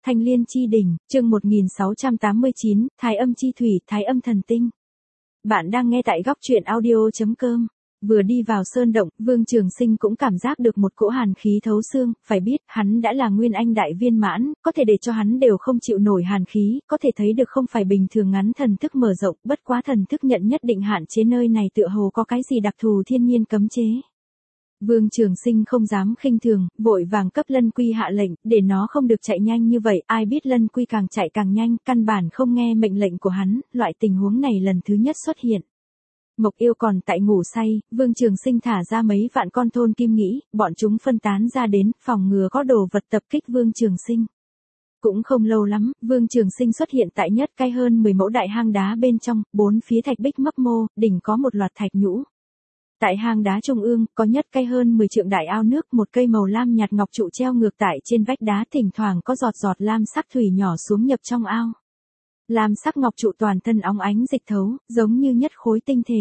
Thanh Liên Chi Đỉnh, chương 1689, Thái Âm Chi Thủy, Thái Âm Thần Tinh. Bạn đang nghe tại góc truyện audio.com. Vừa đi vào sơn động, Vương Trường Sinh cũng cảm giác được một cỗ hàn khí thấu xương, phải biết, hắn đã là Nguyên Anh đại viên mãn, có thể để cho hắn đều không chịu nổi hàn khí, có thể thấy được không phải bình thường ngắn thần thức mở rộng, bất quá thần thức nhận nhất định hạn chế nơi này tựa hồ có cái gì đặc thù thiên nhiên cấm chế. Vương Trường Sinh không dám khinh thường, vội vàng cấp Lân Quy hạ lệnh, để nó không được chạy nhanh như vậy, ai biết Lân Quy càng chạy càng nhanh, căn bản không nghe mệnh lệnh của hắn, loại tình huống này lần thứ nhất xuất hiện. Mộc Yêu còn tại ngủ say, Vương Trường Sinh thả ra mấy vạn con thôn kim nghĩ, bọn chúng phân tán ra đến, phòng ngừa có đồ vật tập kích Vương Trường Sinh. Cũng không lâu lắm, Vương Trường Sinh xuất hiện tại nhất cái hơn 10 mẫu đại hang đá bên trong, bốn phía thạch bích mấp mô, đỉnh có một loạt thạch nhũ. Tại hang đá trung ương, có nhất cây hơn 10 trượng đại ao nước, một cây màu lam nhạt ngọc trụ treo ngược tại trên vách đá, thỉnh thoảng có giọt giọt lam sắc thủy nhỏ xuống nhập trong ao. Lam sắc ngọc trụ toàn thân óng ánh dịch thấu, giống như nhất khối tinh thể.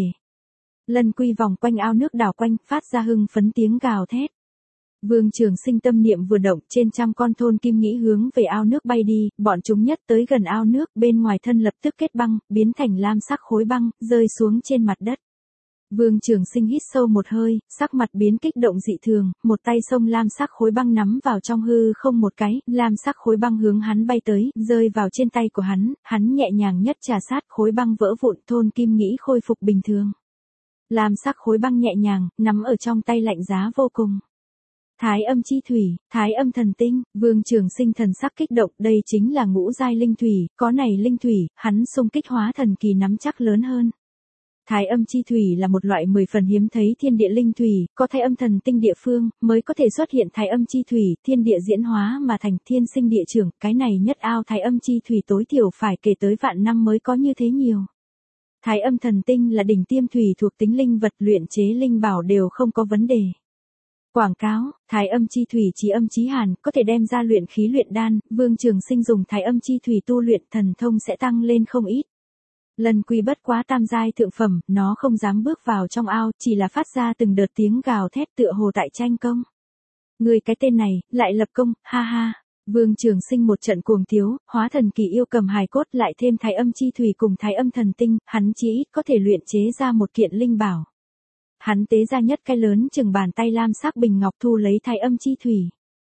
Lân Quy vòng quanh ao nước đảo quanh, phát ra hưng phấn tiếng gào thét. Vương Trường Sinh tâm niệm vừa động, trên trăm con thôn kim nghĩ hướng về ao nước bay đi, bọn chúng nhất tới gần ao nước, bên ngoài thân lập tức kết băng, biến thành lam sắc khối băng, rơi xuống trên mặt đất. Vương Trường Sinh hít sâu một hơi, sắc mặt biến kích động dị thường, một tay xông lam sắc khối băng nắm vào trong hư không một cái, lam sắc khối băng hướng hắn bay tới, rơi vào trên tay của hắn nhẹ nhàng nhất trà sát, khối băng vỡ vụn, thôn kim nghĩ khôi phục bình thường. Lam sắc khối băng nhẹ nhàng, nắm ở trong tay lạnh giá vô cùng. Thái Âm Chi Thủy, Thái Âm Thần Tinh, Vương Trường Sinh thần sắc kích động, đây chính là ngũ giai linh thủy, có này linh thủy, hắn xung kích hóa thần kỳ nắm chắc lớn hơn. Thái Âm Chi Thủy là một loại 10 phần hiếm thấy thiên địa linh thủy, có Thái Âm Thần Tinh địa phương, mới có thể xuất hiện Thái Âm Chi Thủy, thiên địa diễn hóa mà thành thiên sinh địa trưởng, cái này nhất ao Thái Âm Chi Thủy tối thiểu phải kể tới vạn năm mới có như thế nhiều. Thái Âm Thần Tinh là đỉnh tiêm thủy thuộc tính linh vật, luyện chế linh bảo đều không có vấn đề. Quảng cáo, Thái Âm Chi Thủy trí âm trí hàn, có thể đem ra luyện khí luyện đan, Vương Trường Sinh dùng Thái Âm Chi Thủy tu luyện thần thông sẽ tăng lên không ít. Lân Quy bất quá tam giai thượng phẩm, nó không dám bước vào trong ao, chỉ là phát ra từng đợt tiếng gào thét tựa hồ tại tranh công. Người cái tên này, lại lập công, ha ha. Vương Trường Sinh một trận cuồng tiếu, hóa thần kỳ yêu cầm hài cốt lại thêm Thái Âm Chi Thủy cùng Thái Âm Thần Tinh, hắn chỉ ít có thể luyện chế ra một kiện linh bảo. Hắn tế ra nhất cái lớn chừng bàn tay lam sắc bình ngọc thu lấy Thái Âm Chi Thủy.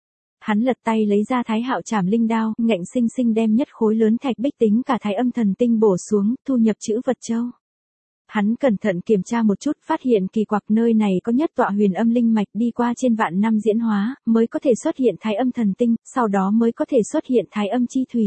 Hắn lật tay lấy ra Thái Hạo Trảm linh đao, ngạnh sinh sinh đem nhất khối lớn thạch bích tính cả Thái Âm Thần Tinh bổ xuống, thu nhập chữ vật châu. Hắn cẩn thận kiểm tra một chút, phát hiện kỳ quặc nơi này có nhất tọa huyền âm linh mạch đi qua trên vạn năm diễn hóa, mới có thể xuất hiện Thái Âm Thần Tinh, sau đó mới có thể xuất hiện Thái Âm Chi Thủy.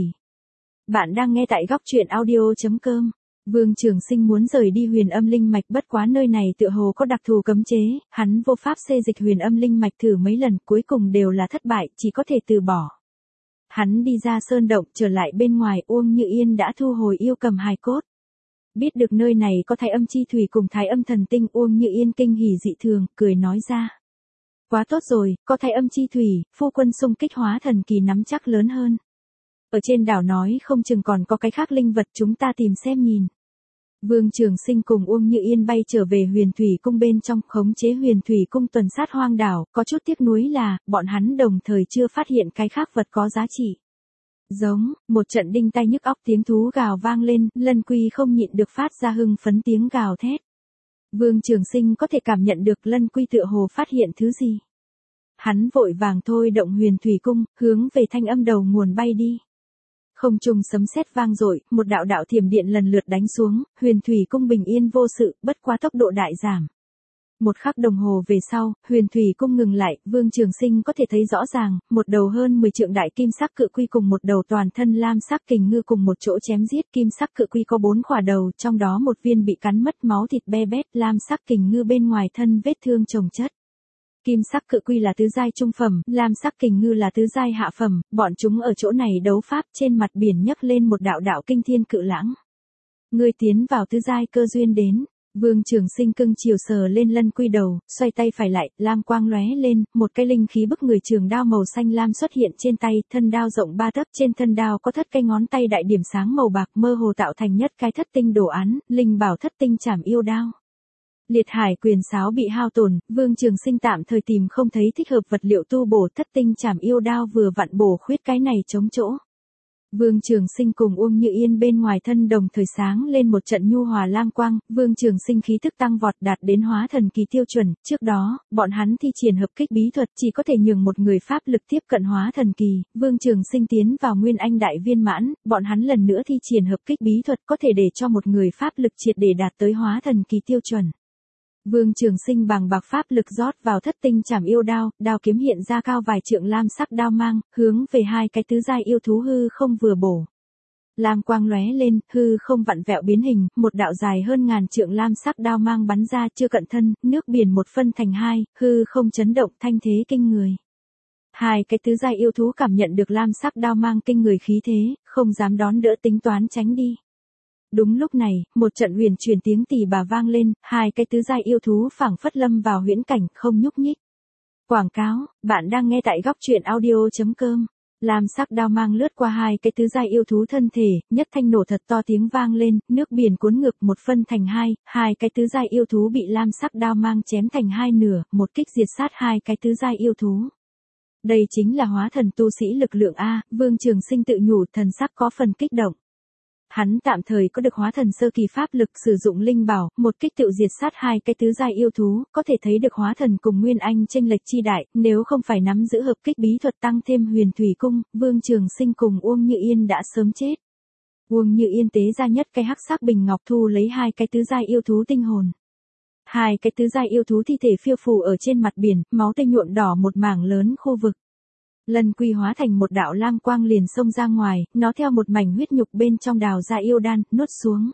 Bạn đang nghe tại góc truyện audio.com. Vương Trường Sinh muốn rời đi huyền âm linh mạch, bất quá nơi này tựa hồ có đặc thù cấm chế, hắn vô pháp xê dịch huyền âm linh mạch thử mấy lần, cuối cùng đều là thất bại, chỉ có thể từ bỏ. Hắn đi ra sơn động, trở lại bên ngoài, Uông Như Yên đã thu hồi yêu cầm hài cốt. Biết được nơi này có Thái Âm Chi Thủy cùng Thái Âm Thần Tinh, Uông Như Yên kinh hỉ dị thường, cười nói ra. Quá tốt rồi, có Thái Âm Chi Thủy, phu quân xung kích hóa thần kỳ nắm chắc lớn hơn. Ở trên đảo nói không chừng còn có cái khác linh vật, chúng ta tìm xem nhìn. Vương Trường Sinh cùng Uông Như Yên bay trở về Huyền Thủy Cung bên trong, khống chế Huyền Thủy Cung tuần sát hoang đảo, có chút tiếc nuối là, bọn hắn đồng thời chưa phát hiện cái khác vật có giá trị. Giống, một trận đinh tai nhức óc tiếng thú gào vang lên, Lân Quy không nhịn được phát ra hưng phấn tiếng gào thét. Vương Trường Sinh có thể cảm nhận được Lân Quy tựa hồ phát hiện thứ gì. Hắn vội vàng thôi động Huyền Thủy Cung, hướng về thanh âm đầu nguồn bay đi. Không trung sấm sét vang dội, một đạo đạo thiểm điện lần lượt đánh xuống, Huyền Thủy Cung bình yên vô sự, bất quá tốc độ đại giảm. Một khắc đồng hồ về sau, Huyền Thủy Cung ngừng lại, Vương Trường Sinh có thể thấy rõ ràng, một đầu hơn 10 trượng đại kim sắc cự quy cùng một đầu toàn thân lam sắc kình ngư cùng một chỗ chém giết. Kim sắc cự quy có 4 khỏa đầu, trong đó một viên bị cắn mất, máu thịt be bét, lam sắc kình ngư bên ngoài thân vết thương chồng chất. Kim sắc cự quy là tứ giai trung phẩm, lam sắc kình ngư là tứ giai hạ phẩm, bọn chúng ở chỗ này đấu pháp, trên mặt biển nhấc lên một đạo đạo kinh thiên cự lãng. Ngươi tiến vào tứ giai cơ duyên đến. Vương Trường Sinh cưng chiều sờ lên Lân Quy đầu, xoay tay phải lại, lam quang lóe lên, một cái linh khí bức người trường đao màu xanh lam xuất hiện trên tay, thân đao rộng 3 tấc, trên thân đao có thất cây ngón tay đại điểm sáng màu bạc mơ hồ tạo thành nhất cái thất tinh đồ án, linh bảo thất tinh trảm yêu đao. Liệt hải quyền sáo bị hao tổn, Vương Trường Sinh tạm thời tìm không thấy thích hợp vật liệu tu bổ, thất tinh trảm yêu đao vừa vặn bổ khuyết cái này chống chỗ. Vương Trường Sinh cùng Uông Như Yên bên ngoài thân đồng thời sáng lên một trận nhu hòa lam quang, Vương Trường Sinh khí tức tăng vọt đạt đến hóa thần kỳ tiêu chuẩn, trước đó, bọn hắn thi triển hợp kích bí thuật chỉ có thể nhường một người pháp lực tiếp cận hóa thần kỳ, Vương Trường Sinh tiến vào Nguyên Anh đại viên mãn, bọn hắn lần nữa thi triển hợp kích bí thuật có thể để cho một người pháp lực triệt để đạt tới hóa thần kỳ tiêu chuẩn. Vương Trường Sinh bằng bạc pháp lực rót vào thất tinh chảm yêu đao, đao kiếm hiện ra cao vài trượng lam sắc đao mang, hướng về hai cái tứ giai yêu thú hư không vừa bổ. Lam quang lóe lên, hư không vặn vẹo biến hình, một đạo dài hơn ngàn trượng lam sắc đao mang bắn ra chưa cận thân, nước biển một phân thành hai, hư không chấn động thanh thế kinh người. Hai cái tứ giai yêu thú cảm nhận được lam sắc đao mang kinh người khí thế, không dám đón đỡ tính toán tránh đi. Đúng lúc này, một trận huyền truyền tiếng tỳ bà vang lên, hai cái tứ giai yêu thú phảng phất lâm vào huyễn cảnh không nhúc nhích. Quảng cáo, bạn đang nghe tại góc truyện audio.com. Lam sắc đao mang lướt qua hai cái tứ giai yêu thú thân thể, nhất thanh nổ thật to tiếng vang lên, nước biển cuốn ngược một phân thành hai, hai cái tứ giai yêu thú bị lam sắc đao mang chém thành hai nửa, một kích diệt sát hai cái tứ giai yêu thú. Đây chính là hóa thần tu sĩ lực lượng A, Vương Trường Sinh tự nhủ, thần sắc có phần kích động. Hắn tạm thời có được hóa thần sơ kỳ pháp lực, sử dụng linh bảo, một kích tự diệt sát hai cái tứ giai yêu thú, có thể thấy được hóa thần cùng Nguyên Anh chênh lệch chi đại, nếu không phải nắm giữ hợp kích bí thuật tăng thêm Huyền Thủy Cung, Vương Trường Sinh cùng Uông Như Yên đã sớm chết. Uông Như Yên tế ra nhất cái hắc sắc bình ngọc thu lấy hai cái tứ giai yêu thú tinh hồn. Hai cái tứ giai yêu thú thi thể phiêu phù ở trên mặt biển, máu tươi nhuộm đỏ một mảng lớn khu vực. Lân quy hóa thành một đạo lam quang liền xông ra ngoài, nó theo một mảnh huyết nhục bên trong đào ra yêu đan, nuốt xuống.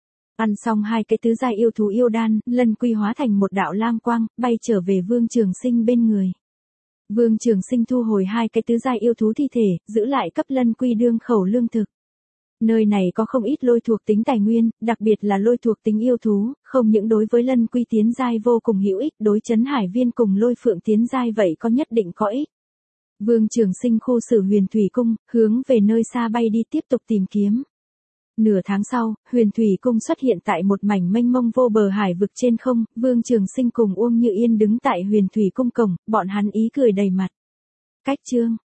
Ăn xong hai cái tứ giai yêu thú yêu đan, lân quy hóa thành một đạo lam quang, bay trở về Vương Trường Sinh bên người. Vương Trường Sinh thu hồi hai cái tứ giai yêu thú thi thể, giữ lại cấp lân quy đương khẩu lương thực. Nơi này có không ít lôi thuộc tính tài nguyên, đặc biệt là lôi thuộc tính yêu thú, không những đối với lân quy tiến giai vô cùng hữu ích, đối Trấn Hải Viên cùng lôi phượng tiến giai vậy có nhất định có ích. Vương Trường Sinh khu xử Huyền Thủy Cung, hướng về nơi xa bay đi tiếp tục tìm kiếm. Nửa tháng sau, Huyền Thủy Cung xuất hiện tại một mảnh mênh mông vô bờ hải vực trên không, Vương Trường Sinh cùng Uông Như Yên đứng tại Huyền Thủy Cung cổng, bọn hắn ý cười đầy mặt. Cách chương